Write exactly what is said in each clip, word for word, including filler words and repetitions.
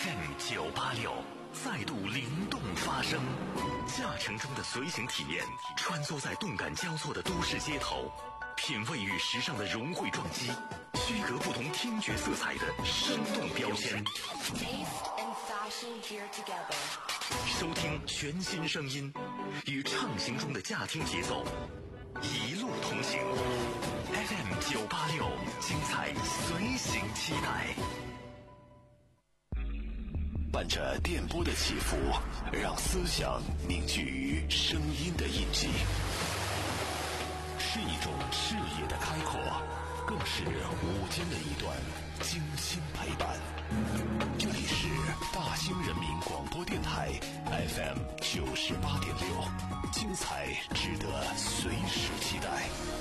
F M 九八六再度灵动发声，驾乘中的随行体验，穿梭在动感交错的都市街头，品味与时尚的融汇撞击，区隔不同听觉色彩的生动标签。收听全新声音，与畅行中的驾听节奏，一路同行。F M 九八六，精彩随行期待。 伴着电波的起伏，让思想凝聚于声音的印记，是一种视野的开阔，更是午间的一段精心陪伴。这里是大兴人民广播电台 F M 九十八点六，精彩值得随时期待。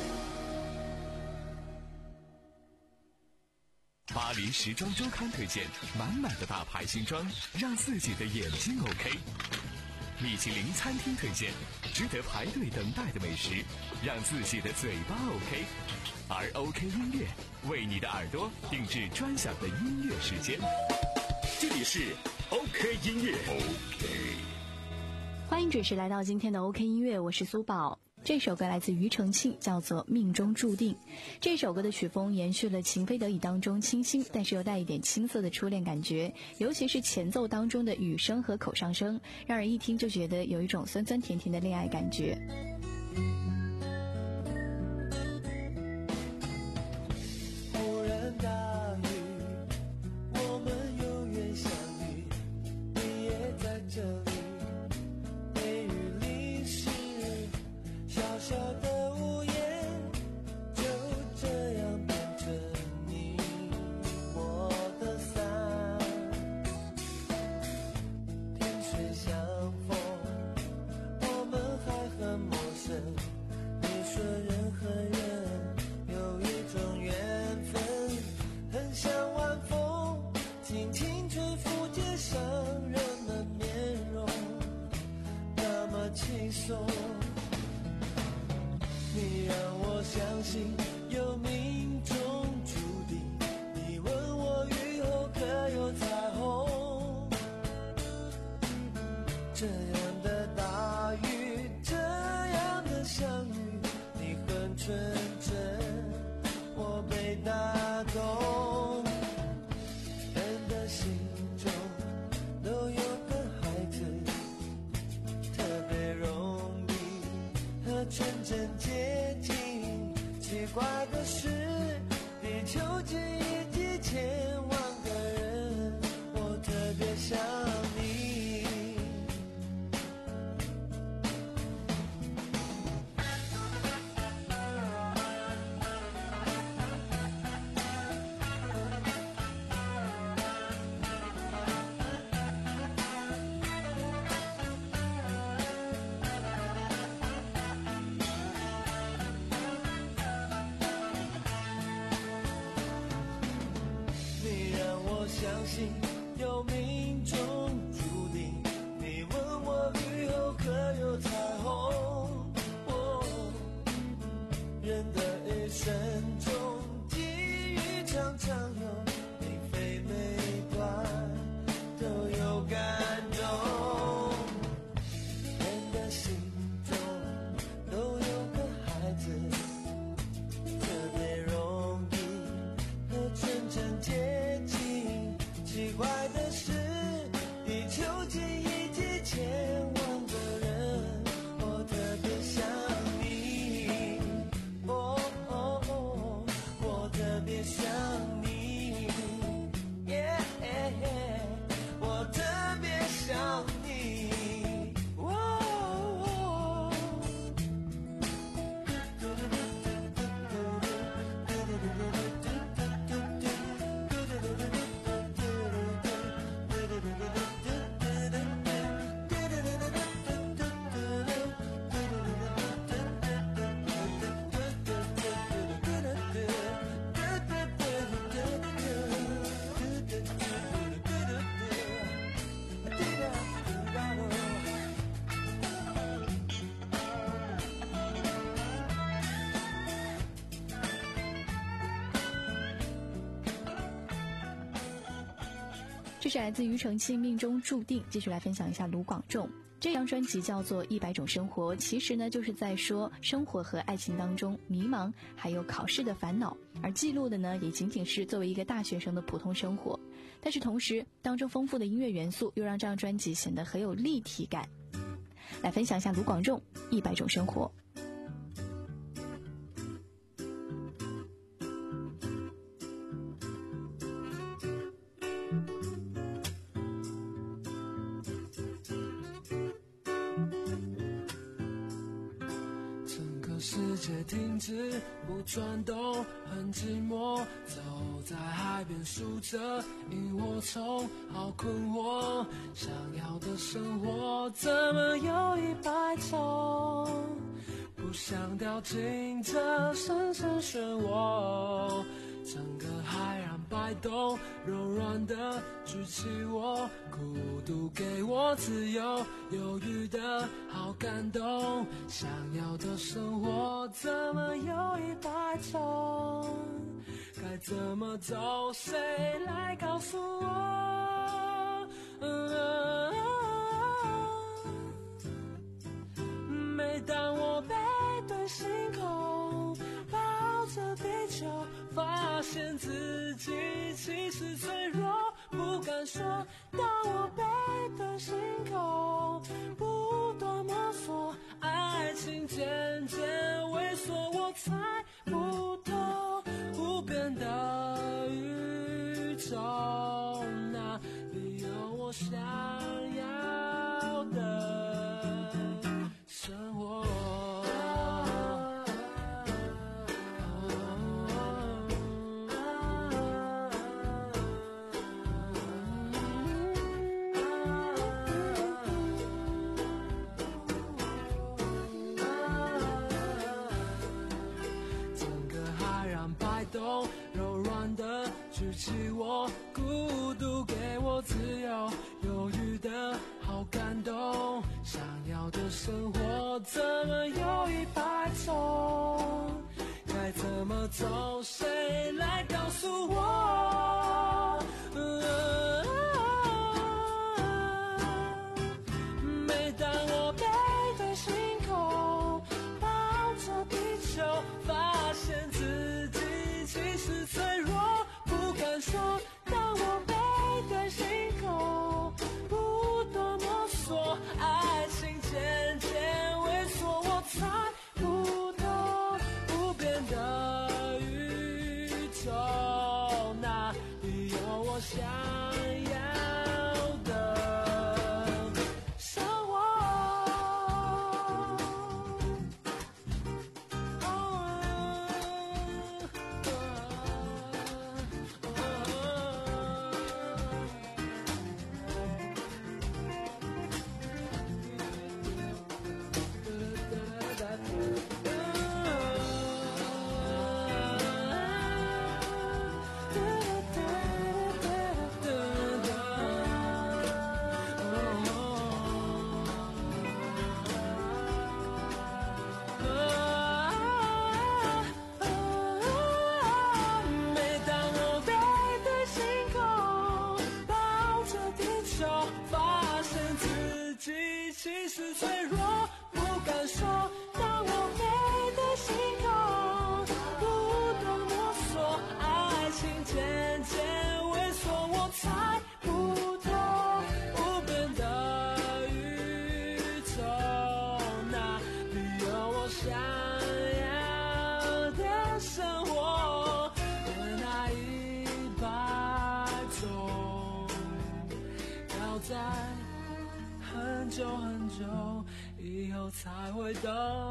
巴黎时装周刊推荐满满的大牌新装，让自己的眼睛 OK。米其林餐厅推荐值得排队等待的美食，让自己的嘴巴 OK。而 OK 音乐为你的耳朵定制专享的音乐时间。这里是 OK 音乐 OK。 欢迎准时来到今天的 OK 音乐，我是苏宝。这首歌来自庾澄庆，叫做《命中注定》。这首歌的曲风延续了《情非得已》当中清新但是又带一点青涩的初恋感觉，尤其是前奏当中的雨声和口上声，让人一听就觉得有一种酸酸甜甜的恋爱感觉。 忽然大雨，我们有缘相遇，你也在这里，雷雨淋湿小小的屋檐，就这样变成你我的伞。萍水相逢，我们还很陌生，你说人和人有一种缘分，很像晚风轻轻吹拂街上人们面容，那么轻松。你让我相信有命中注定，你问我雨后可有彩虹，这样的大雨，这样的相遇，你很纯真，我被打动。人的心中都有个孩子，特别容易和纯真接近。奇怪的是，地球几亿几千万个人，我特别想你。相信有命中注定，你问我雨后可有彩虹，哦，人的一生中际遇常常有每飞每段都有感动，人的心中都有个孩子，特别容易和纯真接近。奇怪的是，地球几亿几千万个人，我特别想你，哦哦哦，我特别想你，耶、yeah, 我特别想你，哦哦。 这是来自庾澄庆命中注定。继续来分享一下卢广仲。这张专辑叫做《一百种生活》，其实呢就是在说生活和爱情当中迷茫还有考试的烦恼，而记录的呢也仅仅是作为一个大学生的普通生活。但是同时当中丰富的音乐元素又让这张专辑显得很有立体感。来分享一下卢广仲《一百种生活》。 世界停止不转动，很寂寞，走在海边数着萤火虫，好困惑，想要的生活怎么有一百种，不想掉进这深深漩涡，整个海洋摆动，柔软的举起我，孤独给我自由，犹豫的好感动，想要的生活怎么有一百种，该怎么走，谁来告诉我、嗯、每当我背对星空，抱着地球，发现自己其实脆弱，不敢说。当我背对星空，不断摸索，爱情渐渐萎缩，我猜不透无边的宇宙，哪里有我想要的生活。柔软的举起我，孤独给我自由，犹豫的好感动，想要的生活怎么有一百种，该怎么走，谁来告诉我、嗯、每当我背对星空，抱着地球，发现自己其实脆弱，不敢说。当我背对星空，不断摸索，爱情渐渐萎缩，我猜不透无边的宇宙，哪里有我想要的生活。其实脆弱，不敢说。当我背对星空，不断摸索，爱情渐渐萎缩，我猜不透无边的宇宙，哪里有我想要的生活？那一百种，要在很久很久以后才会懂，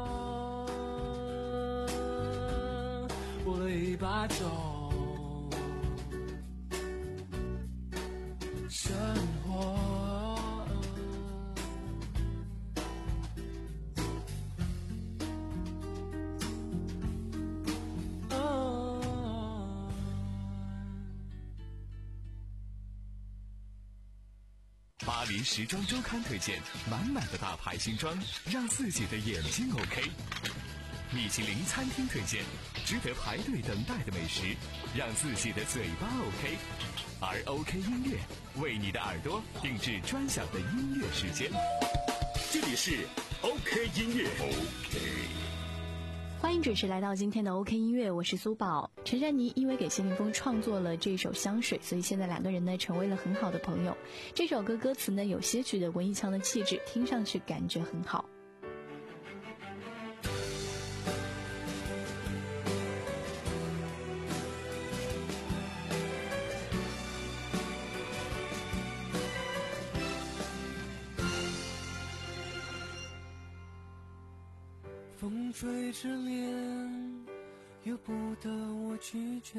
我的一百种生活。 巴黎时装周刊推荐满满的大牌新装，让自己的眼睛 OK。 米其林餐厅推荐，值得排队等待的美食，让自己的嘴巴 OK。而 OK 音乐为你的耳朵定制专享的音乐时间。 这里是 OK 音乐 OK。 欢迎准时来到今天的 OK 音乐，我是苏宝。陈珊妮因为给谢霆锋创作了这首香水，所以现在两个人呢成为了很好的朋友。这首歌歌词呢有些许的文艺腔的气质，听上去感觉很好。 风吹着脸，由不得我拒绝。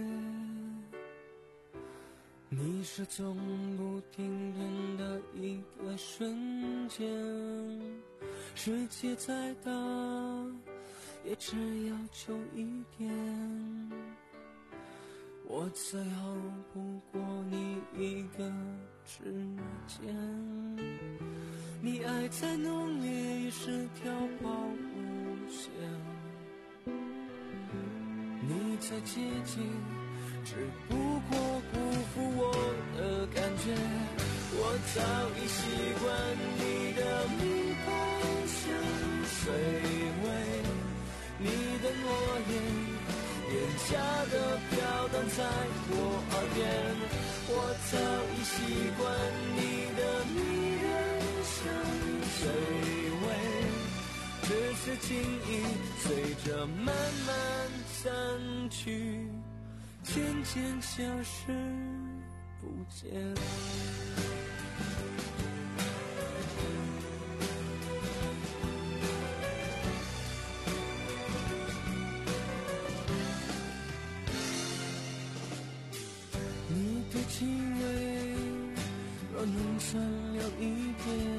你是从不停顿的一个瞬间，世界再大，也只要求一点。我最后不过你一个指尖，你爱再浓烈也是条暴无限，你再接近只不过辜负我的感觉。我早已习惯你的迷幻香水味，你的诺言廉价的飘荡在我耳边。我早已习惯你的迷人香水味，只是轻易随着慢慢散去，渐渐消失不见。你的气味若能存留一点，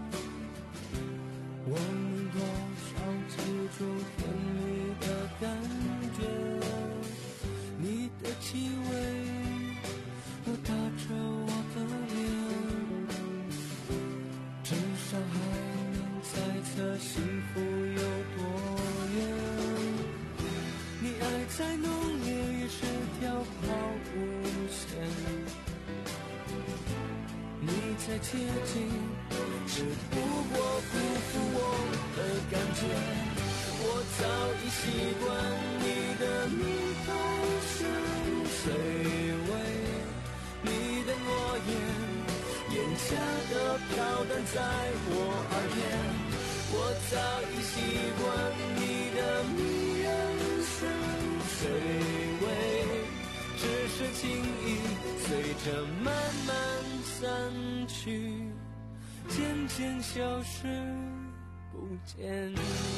我能多少记住甜蜜的感觉。你的气味又搭着我的脸，至少还能猜测幸福有多远。你爱再浓烈也是条毫无限，你再接近只不过辜负我的感觉。我早已习惯你的迷幻香水味，你的诺言廉价的飘荡在我耳边。我早已习惯你的迷人香水味，只是轻易随着慢慢散去，渐渐消失不见。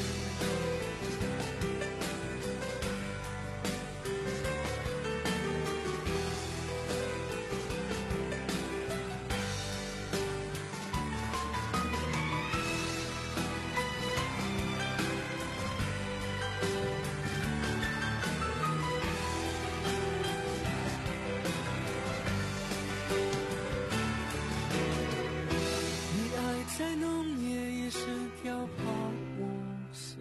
再浓烈也是条毫无限，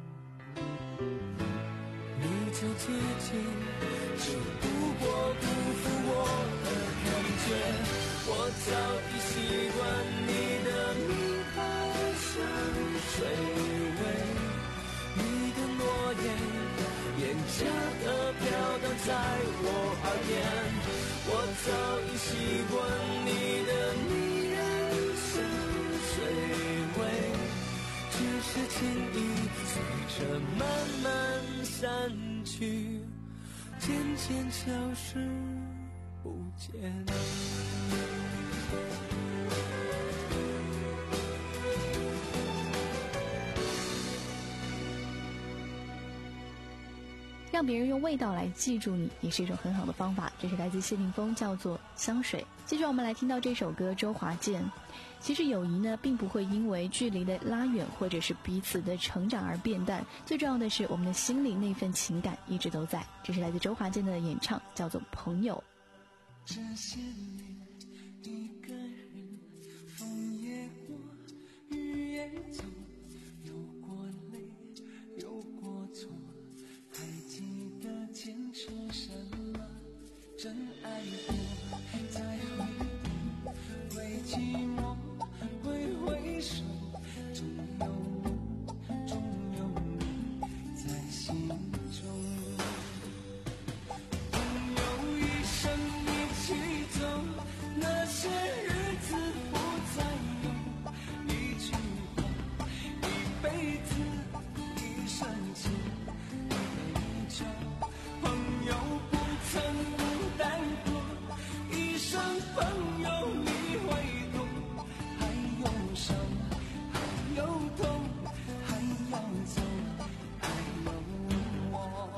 你再接近只不过辜负我的感觉。我早已习惯你的迷幻香水味，你的诺言廉价的飘荡在我耳边。我早已习惯你的迷人水味，只是轻易随着慢慢散去，渐渐消失不见。 让别人用味道来记住你，也是一种很好的方法。这是来自谢霆锋，叫做香水。接着我们来听到这首歌，周华健。其实友谊呢，并不会因为距离的拉远或者是彼此的成长而变淡，最重要的是我们的心里那份情感一直都在。这是来自周华健的演唱，叫做朋友。 这些年一个人，风也过，雨也走，有过泪，有过寂寞，挥挥手，总有我，总有你在心中。朋友一生一起走，那些日子不再有，一句话，一辈子，一生情，一杯酒。朋友不曾孤单过，一生朋友你会懂，还有伤，还有痛，还要走，还有我。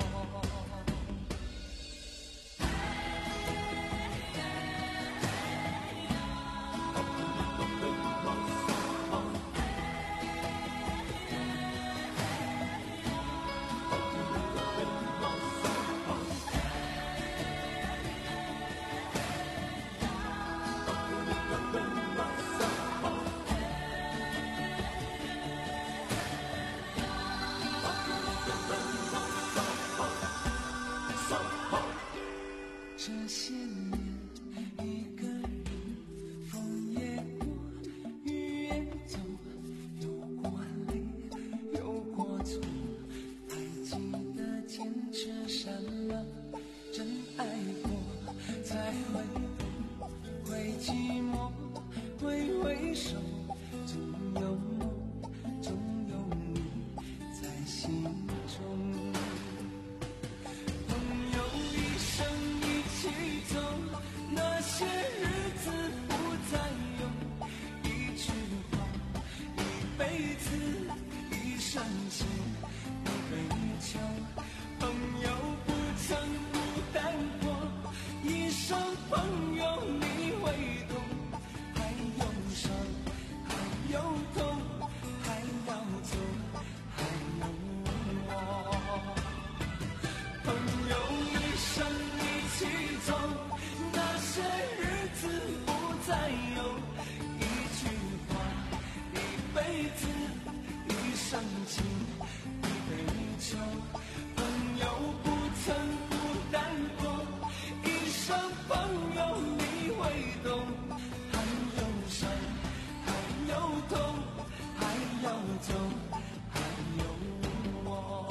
这些年，一个人，风也过，雨也走，有过泪，有过错，还记得坚持什么？真爱过，才会懂，会寂寞，会挥手，总有我，总有你在心中。朋友一生一起走，那些日子不再有，一句话，一辈子，一生情，一杯酒。朋友不曾孤单过，一生朋友你会懂，还有伤，还有痛，还要走，还有我。朋友一生一起走，那些日子不再有，一句话，一辈子，一生情，一杯酒。朋友不曾孤单过，一生朋友你会懂，还有伤，还有痛，还要走，还有我。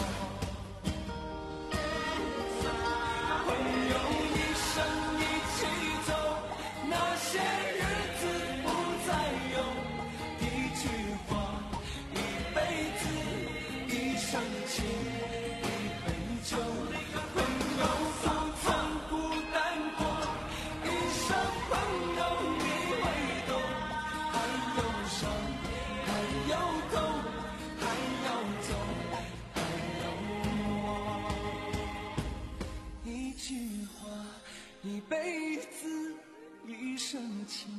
朋友一生一起走，那些日子不再有，一句话，一辈子，一生情，一杯酒。朋友不曾孤单过，一生朋友你会懂，还有伤，还有痛，还要走，还有我。一句话，一辈子，一生情。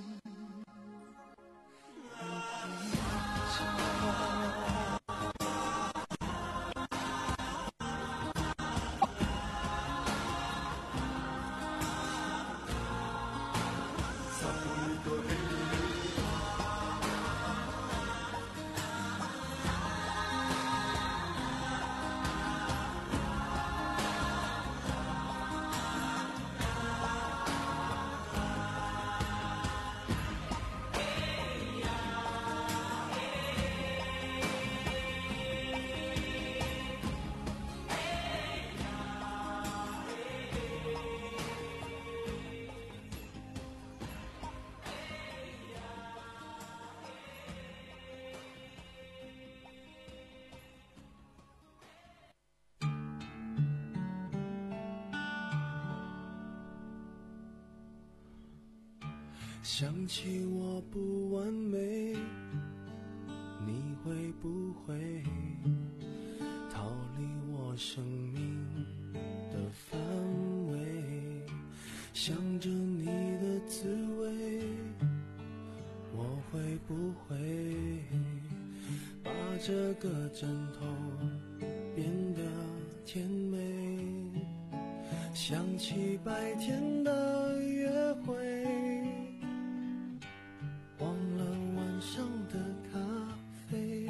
想起我不完美，你会不会逃离我生命的范围？想着你的滋味，我会不会把这个枕头变得甜美？想起白天的约会，忘了晚上的咖啡，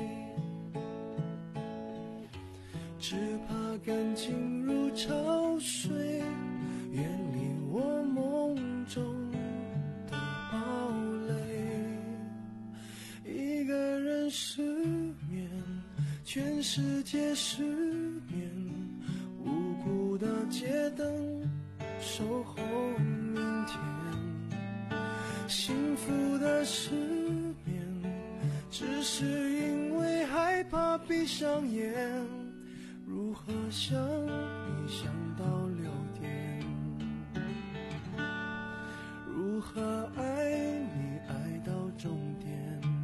只怕感情如潮水，远离我梦中的堡垒。 全世界失眠，无辜的街灯守候明天。幸福的失眠，只是因为害怕闭上眼。如何想你想到六点？如何爱你爱到终点？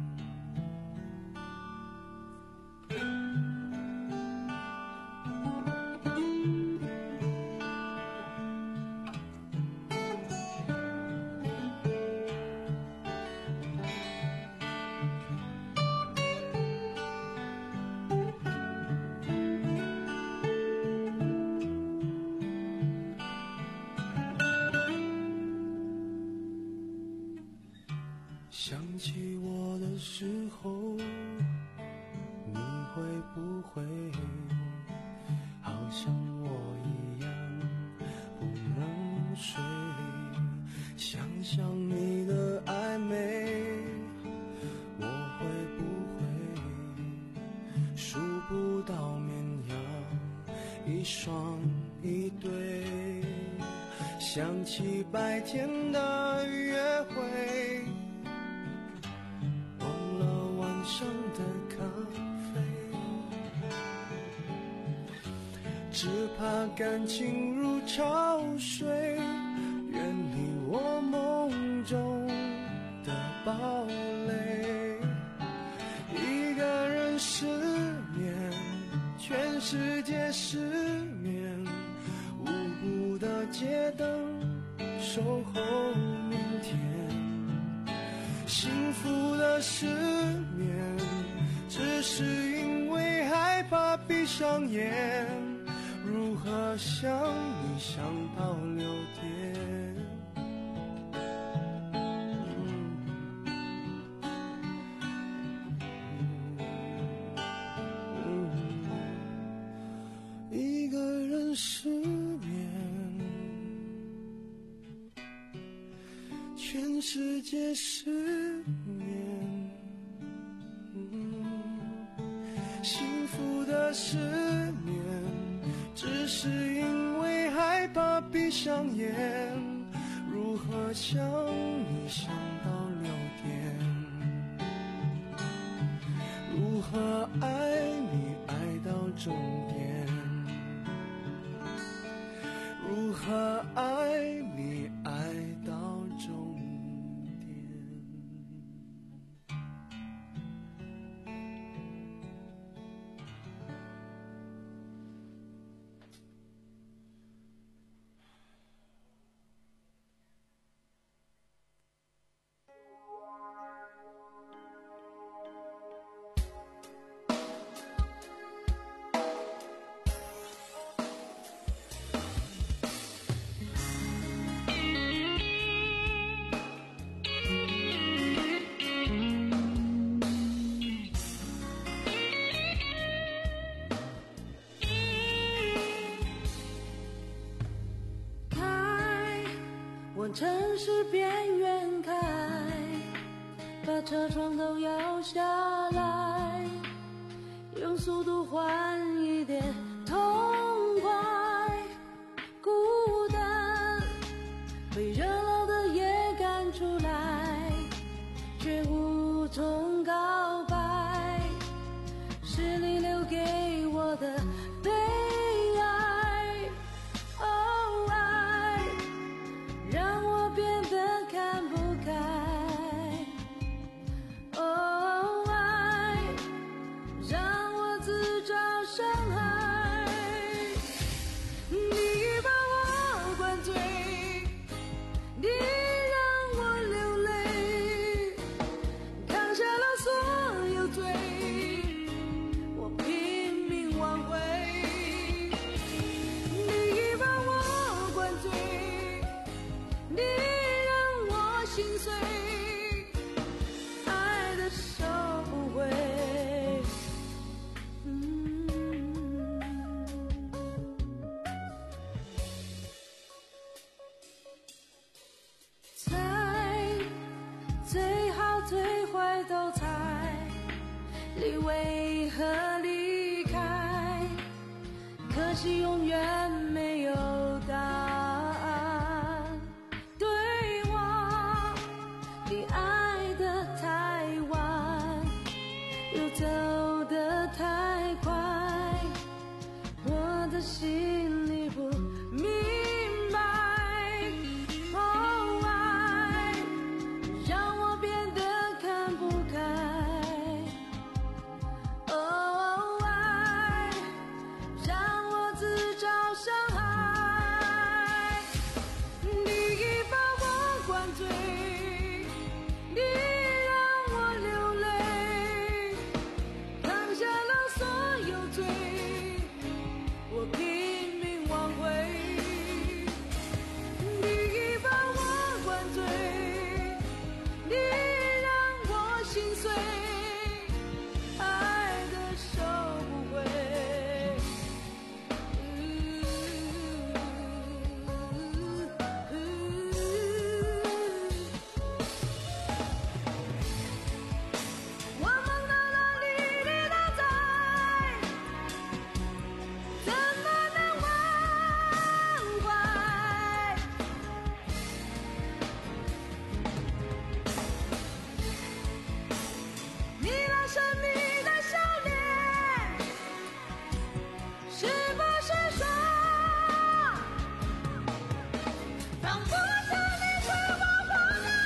想起我的时候，你会不会好像我一样不能睡？想想你的暧昧，我会不会数不到绵羊一双一对？想起白天的约会，上的咖啡，只怕感情如潮水，远离我梦中的堡垒。一个人失眠，全世界失眠，无辜的街灯守候明天。幸福的失眠，只是因为害怕闭上眼。如何想你想到六点？嗯嗯、一个人失眠，全世界失眠。幸福的失眠，只是因为害怕闭上眼。如何想你想到六点？如何爱你爱到终点？如何爱你爱到终点？ 往城市边缘开，把车窗都摇下来，用速度换一点痛快。孤单被热闹的夜赶出来，却无从告白，是你留给我的悲哀。哦，爱让我变得看不开。哦，爱让我自找伤害。你把我灌醉，你让我流泪，扛下了所有罪，我拼命挽回。你把我灌醉，你让我心碎，爱的收不回。嗯，猜最好最坏都猜，你为何离可惜永远没有答案。对我，你爱得太晚，又走得太快，我的心里不明白。哦，爱让我变得看不开。哦，爱让我自找伤害。你把我灌醉，你让我流泪，扛下了所有罪，我拼命挽回。你把我灌醉，你让我心碎，爱的收不回。我梦到了你，你都在，怎么能忘怀？你那神秘的笑脸，是不是说放不下你是我不能？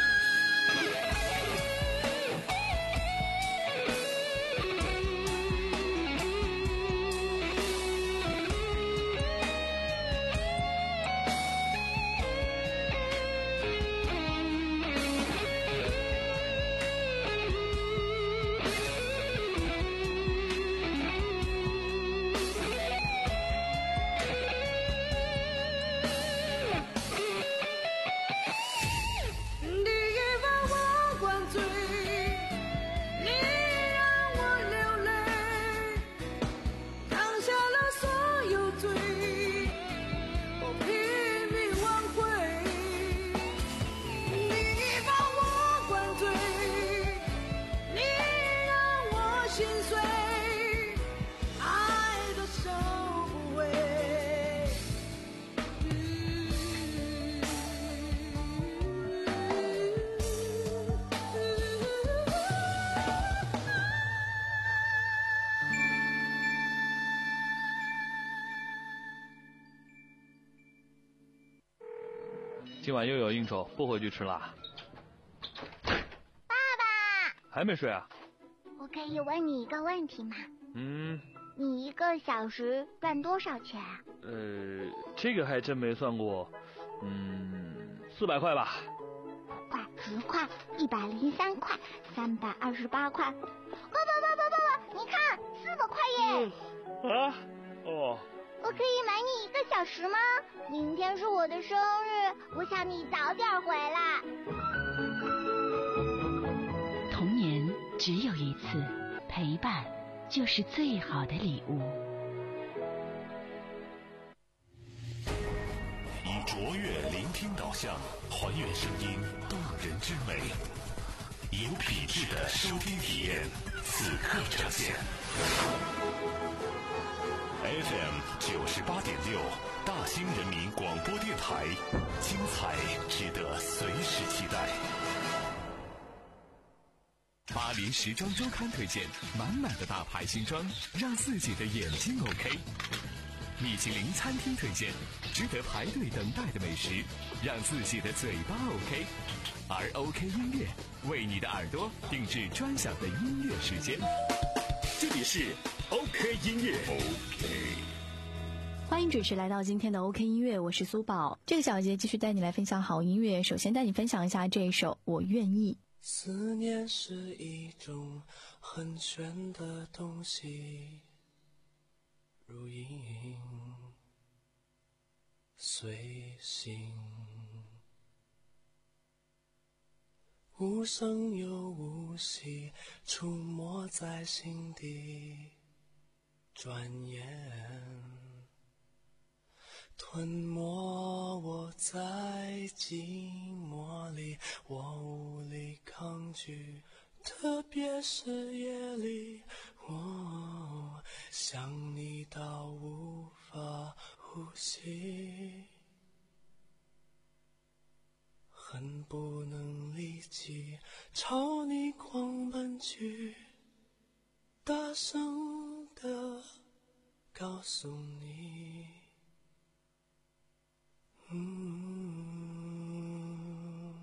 你把我灌醉，你让我流泪，扛下了所有罪，我拼命挽回。你把我灌醉，你让我心碎，爱的收不回。 今晚又有应酬，不回去吃啦。 爸爸， 还没睡啊？ 我可以问你一个问题吗？ 嗯， 你一个小时赚多少钱啊？ 呃，这个还真没算过。嗯，四百块吧。 五块、十块、一百零三块、三百二十八块。爸爸爸爸爸爸，你看，四百块耶！ 啊？哦。 我可以买你一个小时吗？明天是我的生日，我想你早点回来。 童年只有一次，陪伴就是最好的礼物。 以卓越聆听导向，还原声音动人之美，有品质的收听体验，此刻呈现。F M 九十八点六，大兴人民广播电台，精彩值得随时期待。 巴黎时装周刊推荐，满满的大牌新装，让自己的眼睛 OK。米其林餐厅推荐，值得排队等待的美食，让自己的嘴巴 OK。而 OK 音乐为你的耳朵定制专享的音乐时间。这里是 OK 音乐 OK。 欢迎准时来到今天的 OK 音乐，我是苏宝。这个小节继续带你来分享好音乐，首先带你分享一下这一首《我愿意》。 思念是一种很玄的东西，如影随形，无声又无息，出没在心底，转眼吞没我在寂寞里，我无力抗拒，特别是夜里，我想你到无法呼吸，恨不能立即朝你狂奔去，大声地告诉你，嗯，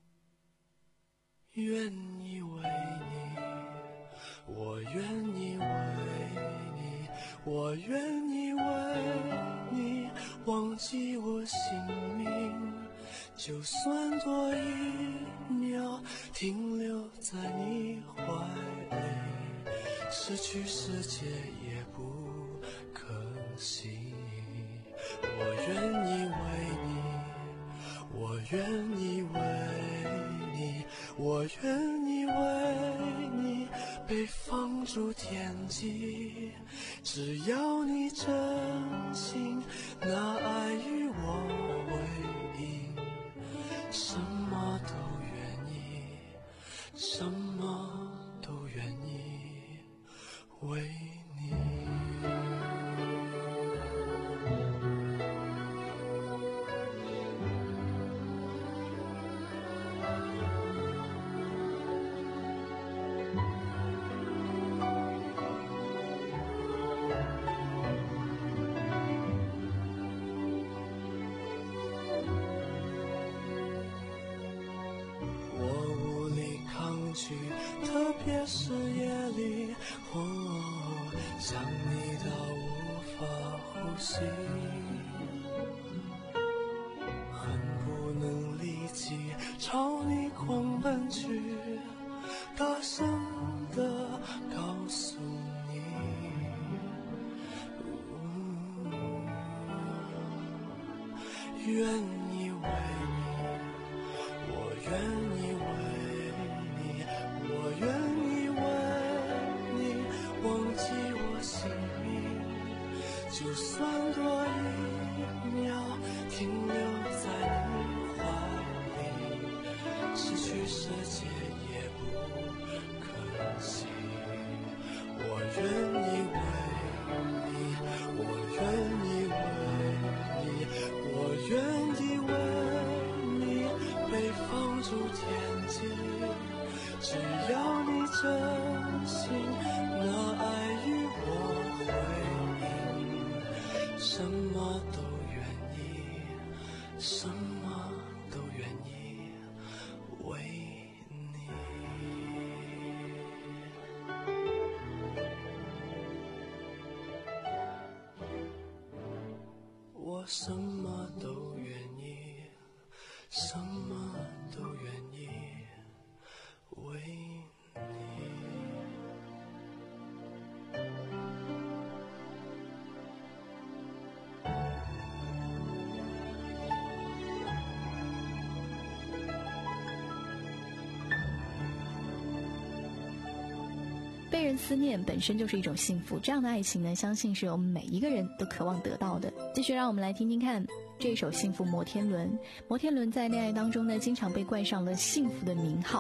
愿意为你，我愿意为你，我愿意为你忘记我姓名，就算多一秒停留在你怀里，失去世界也不可惜。我愿意为你，我愿意为你，我愿意为你被放逐天际，只要你真心拿爱与我为营，什么都愿意，什么都愿意为你。特别是夜里，哦，想你到无法呼吸，恨不能立即朝你狂奔去，大声地告诉你，嗯，愿意为你，我愿意为我愿意为你忘记我姓名，就算多一秒停留在你怀里，失去世界也不可惜。我愿意为你，我愿意为你，我愿意为你被放逐天际，只要你真心拿爱与我回应，什么都愿意，什么都愿意为你。我什么都愿意，什么都愿意为你。 被人思念本身就是一种幸福，这样的爱情呢，相信是我们每一个人都渴望得到的。继续让我们来听听看这首《幸福摩天轮》。摩天轮在恋爱当中呢，经常被冠上了幸福的名号。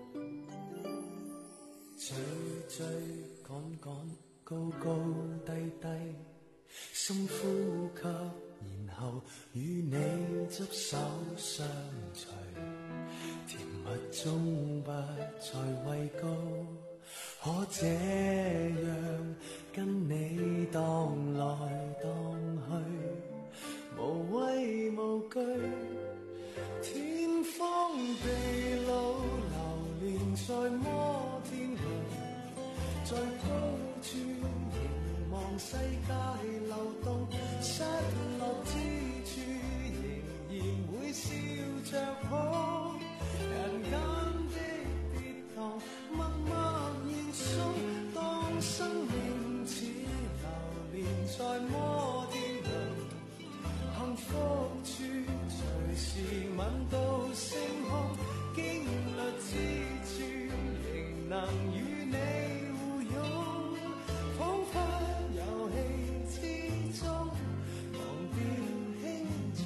追追趕趕，高高低低，深呼吸，然後與你執手相隨，甜蜜中不再畏高，可這樣跟你蕩來蕩去，無畏無懼，天荒地老流連在摩天輪，在高處凝望世界流動，失落之處仍然會笑着好，人間的跌宕默默延續，當生命似流連在摩天輪，幸福處隨時吻到星空，經歷之處仍能與你互擁，彷彿遊戲之中忘掉輕重，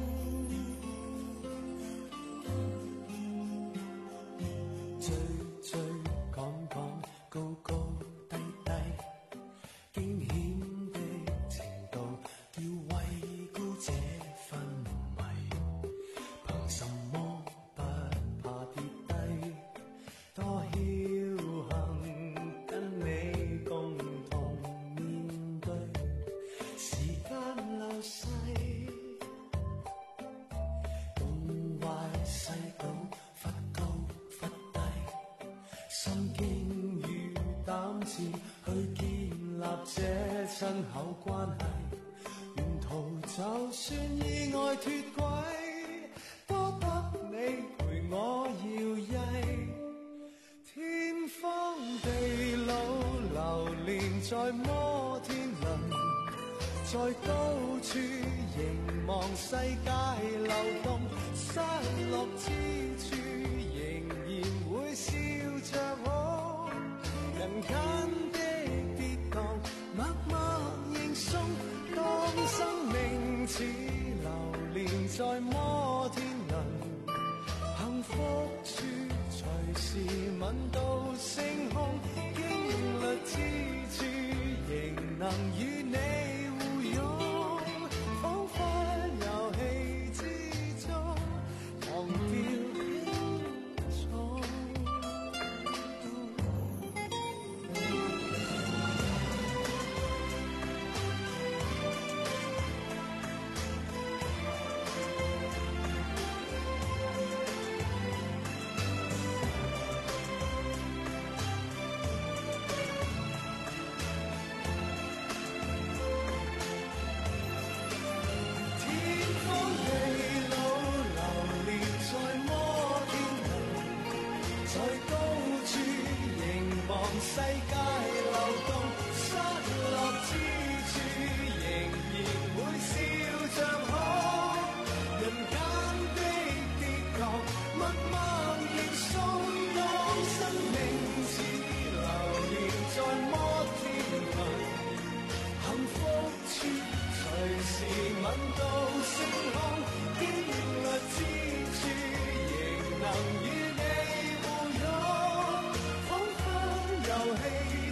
追追趕趕，高高低低，驚險心經與膽志去建立這親厚關係，沿途就算意外脫軌，多得你陪我搖曳。天荒地老流連在摩天輪，在高處凝望世界流動，失落之處仍然會笑着我。人間的跌宕，默默認送，當生命似流連在摩天輪，幸福處隨時吻到星空，經歷之處仍能與你互擁，彷彿遊戲之中忘掉錯。世界流動，失落之處仍然會笑着看。人間的跌宕，默默認送，當生命似流連在摩天輪，幸福處隨時吻到星空，經歷之處仍能與你互擁。遊戲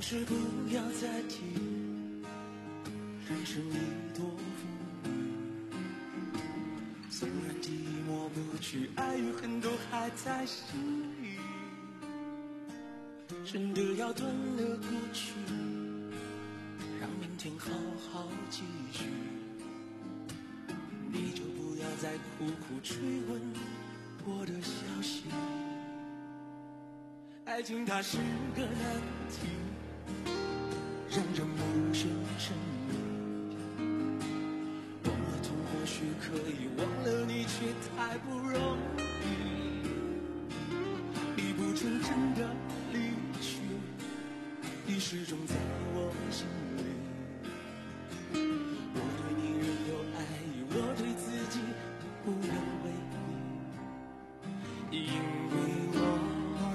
是不要再提人生已多风雨，虽然寂寞不去，爱与恨都还在心里，真的要断了过去，让明天好好继续，你就不要再苦苦追问我的消息。爱情它是个难题，让人无限沉迷，忘了痛或许可以，忘了你却太不容易，你不曾真的离去，你始终在我心里，我对你仍有爱意，我对自己无能为力，因为我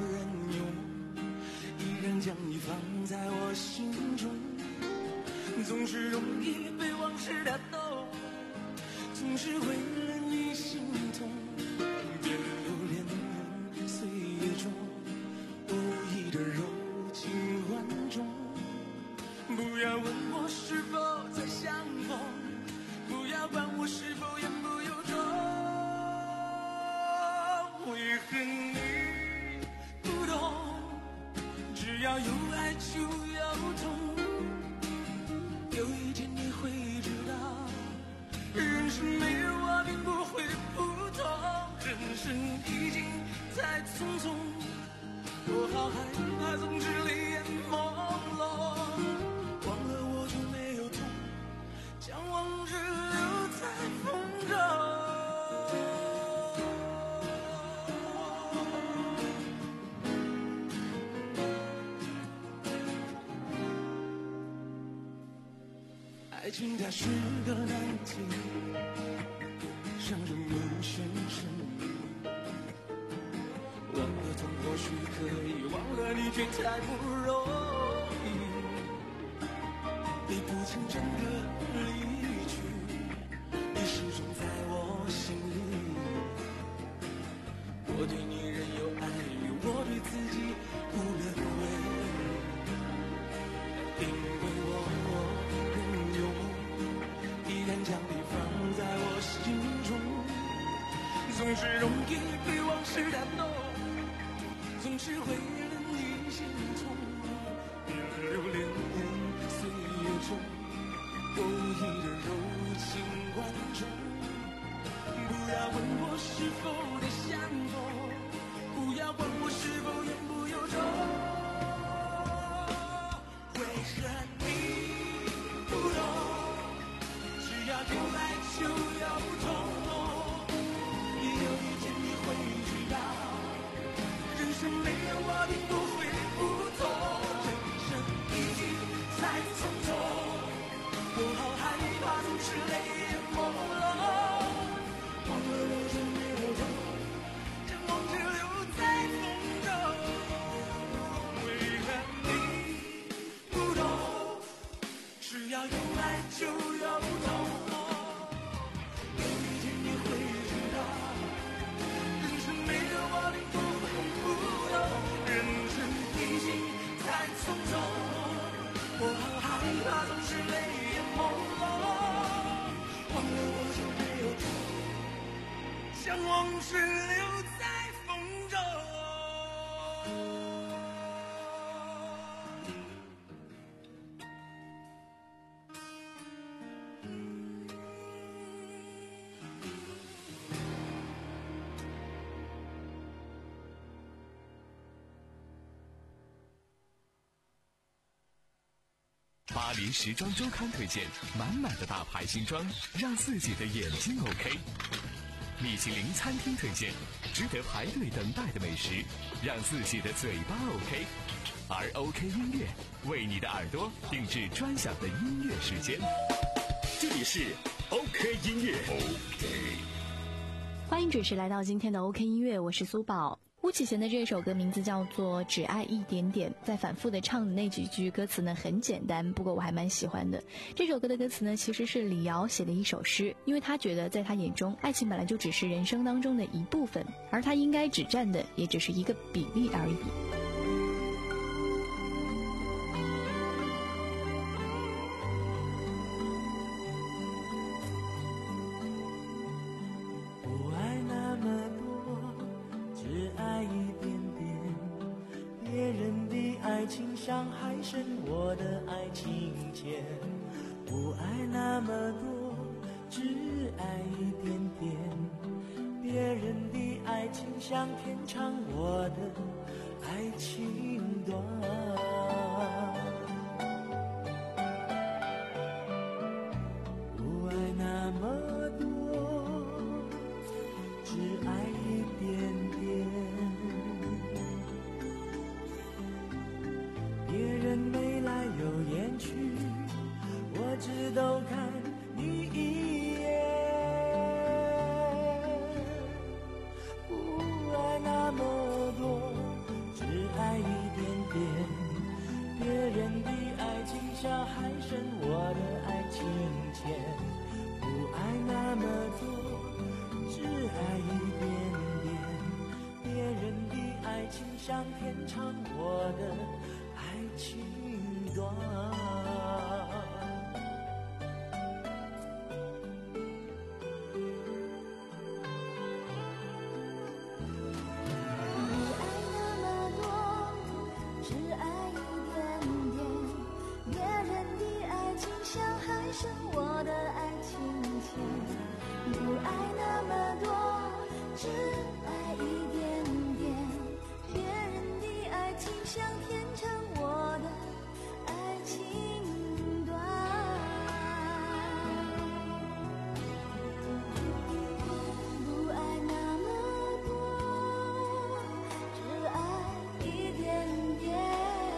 将你放在我心中，总是容易被往事打动，总是为了你心痛，别留恋岁月中无意的柔情万种，不要问我是否再相逢，不要管我是否言不由衷，为何你不懂，只要有爱就有痛，有一天你会知道，人生没有我并不会普通，人生已经太匆匆，我好害怕总是泪眼朦胧，忘了我就没有痛，将往事留在风中。爱情它是个难题，让人无限沉迷，忘了痛或许可以，忘了你却太不容易，你不曾真的离去，你始终在我心里，我对你仍有爱意，我对自己无能为力，因为我将你放在我心中，总是容易被往事打动，总是为了你心痛，别留恋岁月中无意的柔情万种，不要问我是否的相逢，不要管我是否言不由衷，为何你不懂，只要有爱就有痛，有一天你会知道，人生没有我并不会不同，人生已经太匆匆，我好害怕总是泪眼朦胧，忘了我就没有痛，将往事留在风中，为何你不懂，只要有爱就有痛，我好害怕总是泪眼朦胧，忘了我就没有痛，将往事留在风中。 巴黎时装周刊推荐满满的大牌新装，让自己的眼睛 OK。米其林餐厅推荐值得排队等待的美食，让自己的嘴巴 OK。而 OK 音乐为你的耳朵定制专享的音乐时间。 这里是 OK 音乐 OK。 欢迎准时来到今天的 OK 音乐，我是苏宝。巫启贤的这首歌名字叫做《只爱一点点》，在反复的唱的那几句歌词呢很简单，不过我还蛮喜欢的。这首歌的歌词呢其实是李瑶写的一首诗，因为他觉得在他眼中爱情本来就只是人生当中的一部分，而他应该只占的也只是一个比例而已。 像海深我的爱情浅，不爱那么多，只爱一点点。别人的爱情像天长，我的爱情短。不爱那么多，只爱一点点。别人眉来又眼去，我只都看你一眼。不爱那么多，只爱一点点。别人的爱情像海深，我的爱情浅。不爱那么多，只爱一点点。别人的爱情像天长，我的爱情短。 我的爱情浅，不爱那么多，只爱一点点。别人的爱情像天长，我的爱情短。不爱那么多，只爱一点点。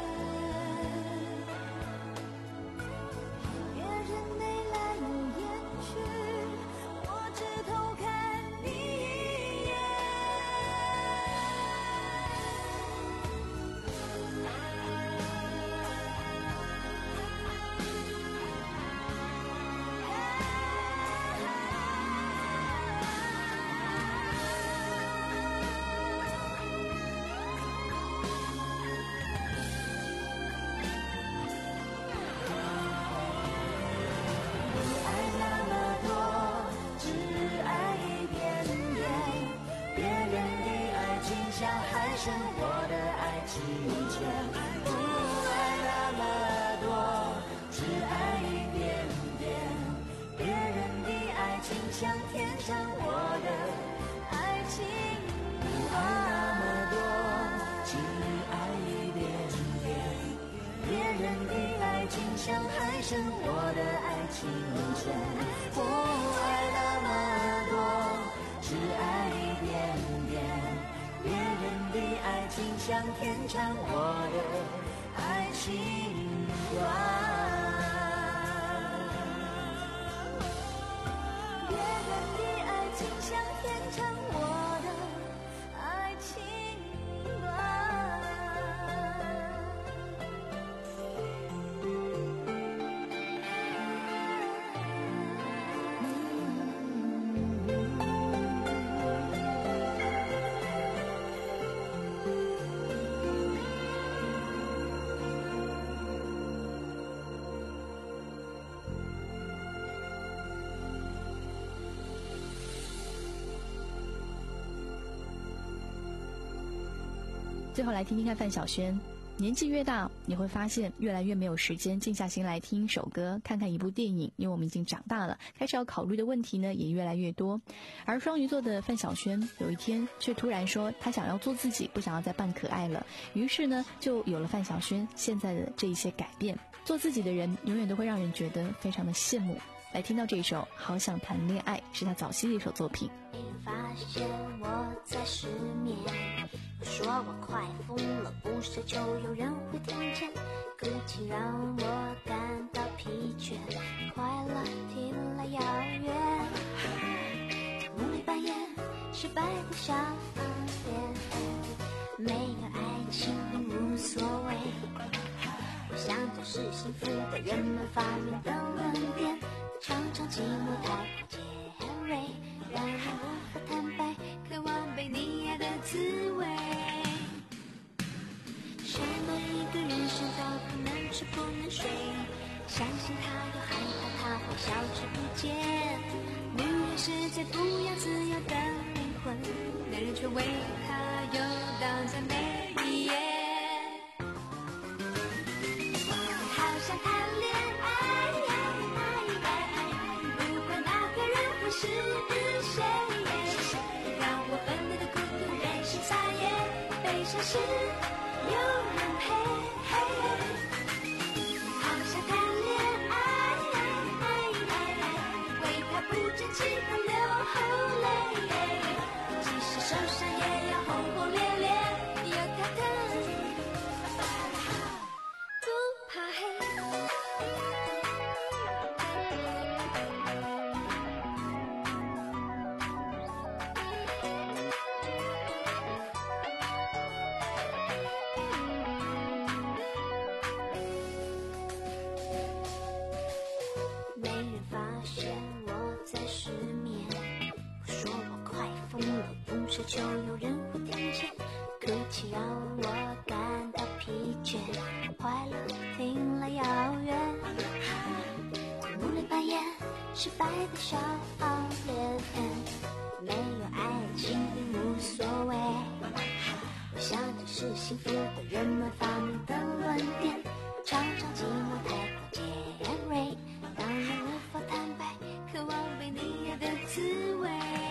像海深我的爱情浅，不爱那么多，只爱一点点。别人的爱情像天长，我的爱情不爱那么多，只爱一点点。别人的爱情像海深，我的爱情浅，不爱那么多，只爱一点点。别人的爱情像天长，我的爱情短。别人的爱情像天长，我的爱情短。 最后来听听看范晓萱。年纪越大，你会发现越来越没有时间静下心来听一首歌，看看一部电影，因为我们已经长大了，开始要考虑的问题呢也越来越多。而双鱼座的范晓萱有一天却突然说她想要做自己，不想要再扮可爱了，于是呢就有了范晓萱现在的这一些改变。做自己的人永远都会让人觉得非常的羡慕。来听到这首《好想谈恋爱》，是他早期的一首作品。 发现我在失眠，说我快疯了，不奢求有人会听见，哭泣让我感到疲倦，快乐听来遥远，梦里扮演失败的小恋，没有爱情无所谓，我想就是幸福的人们发明的论点，常常寂寞太过尖锐，让人无法坦白，渴望被你爱的滋味。什么一个人生到不能吃不能睡，相信他又害怕他会消失不见。女人是最不要自由的灵魂，男人却为她游荡在每一夜。 是有人陪，好想谈恋爱，为他不争气的流后泪，即使受伤也要轰轰烈烈，有他疼，不怕黑。没人发现我在失眠，我说我快疯了，不奢求有人会听见，哭泣让我感到疲倦，快乐听来遥远。无论扮演失败的笑脸，没有爱情并无所谓，我想这是幸福的人们发明的论点，常常寂寞太过尖锐，让人无法坦白，渴望被你爱的滋味。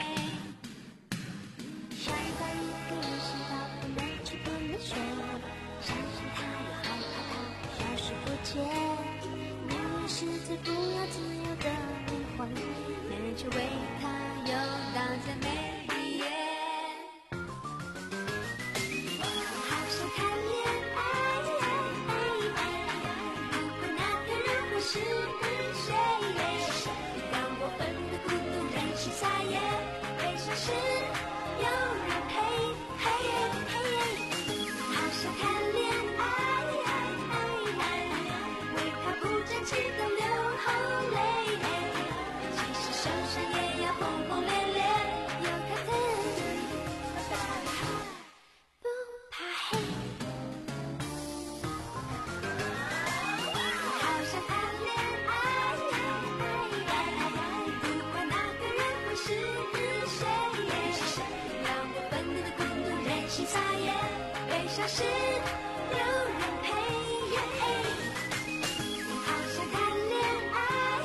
想在一个人想到不能吃不能睡，相信他又害怕他消失不见。宁愿是最不要自由的灵魂，没人去为他游荡在每一夜。好想谈恋爱，如果那个人会是谁，让我愤怒的孤独任性撒野，悲伤时有人陪，好想谈恋爱，为他不争气的流后泪，即使受伤也要轰轰烈烈，有他疼，不怕黑。好想谈恋爱，不管那个人会是谁，让我愤怒的孤独任性撒野，悲伤时有人陪。好想谈恋爱，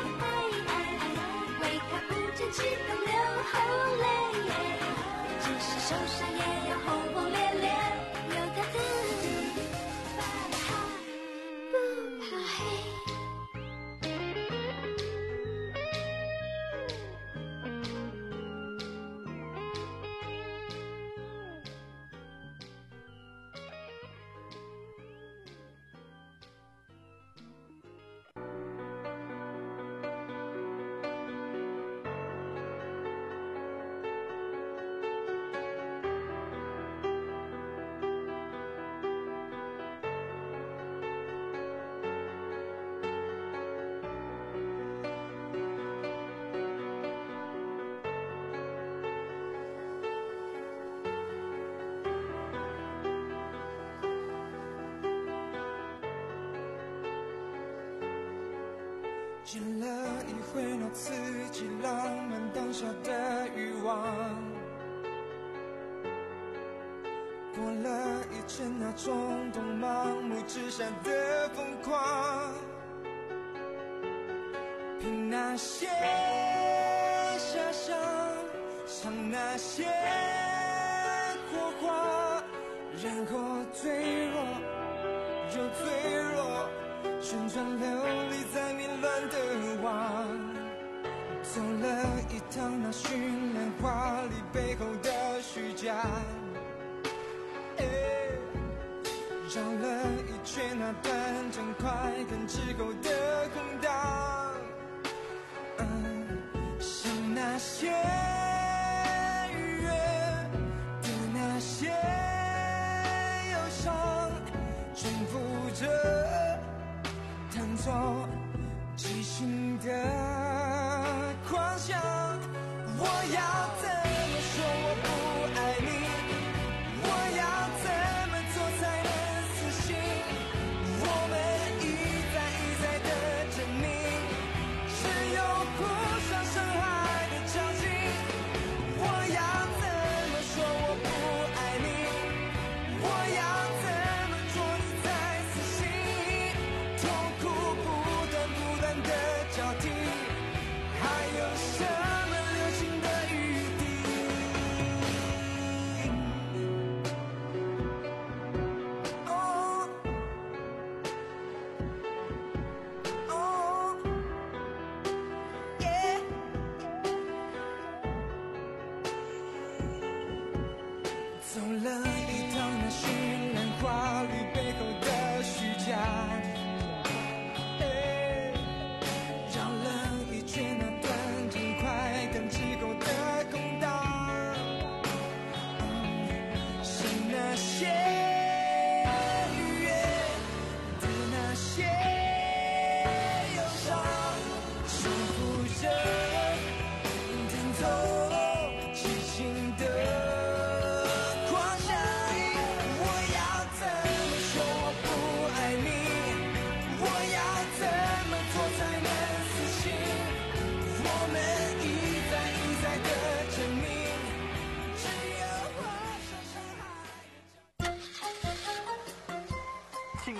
为他不争气的流后泪，即使受伤也要轰轰烈烈，有他疼，不怕黑。 见了一回那刺激浪漫当下的欲望，过了一阵那冲动盲目之下的疯狂，凭那些遐想，想那些火花，然后脆弱又脆弱，旋转流离在迷乱的网，走了一趟那绚烂华丽背后的虚假，绕了一圈那短暂快感之后的空荡，嗯，像那些愉悦的那些忧伤，重复着弹奏即兴的狂想。我要怎么说我不爱你？我要怎么做才能死心？我们一再一再的证明，只有互相伤害的交集。我要怎么说我不爱你？我要怎么做你才死心？痛苦不断不断的交替，还有什么留情的余地？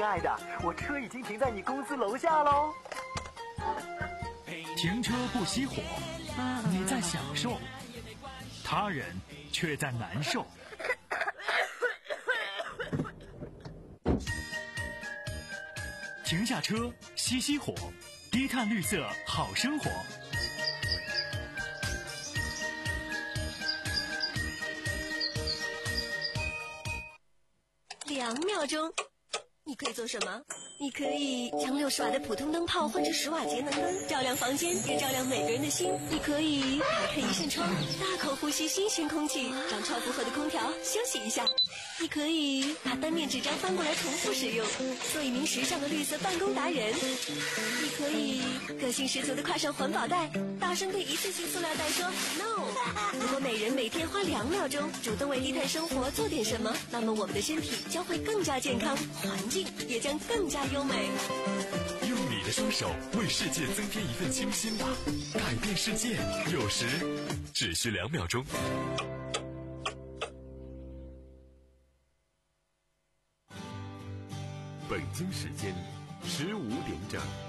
爱的，我车已经停在你公司楼下喽。 停车不熄火，你在享受，他人却在难受。停下车，熄熄火，低碳绿色好生活。 两秒钟，你可以做什么？你可以将六十瓦的普通灯泡换成十瓦节能灯，照亮房间，也照亮每个人的心。你可以打开一扇窗，大口呼吸新鲜空气，让超负荷的空调休息一下。你可以把单面纸张翻过来重复使用，做一名时尚的绿色办公达人。你可以个性十足地挎上环保袋，大声对一次性塑料袋说 no。 如果每人每天花两秒钟主动为低碳生活做点什么，那么我们的身体将会更加健康，环境也将更加优美。 用你的双手为世界增添一份清新吧，改变世界有时只需两秒钟。 北京时间十五点整。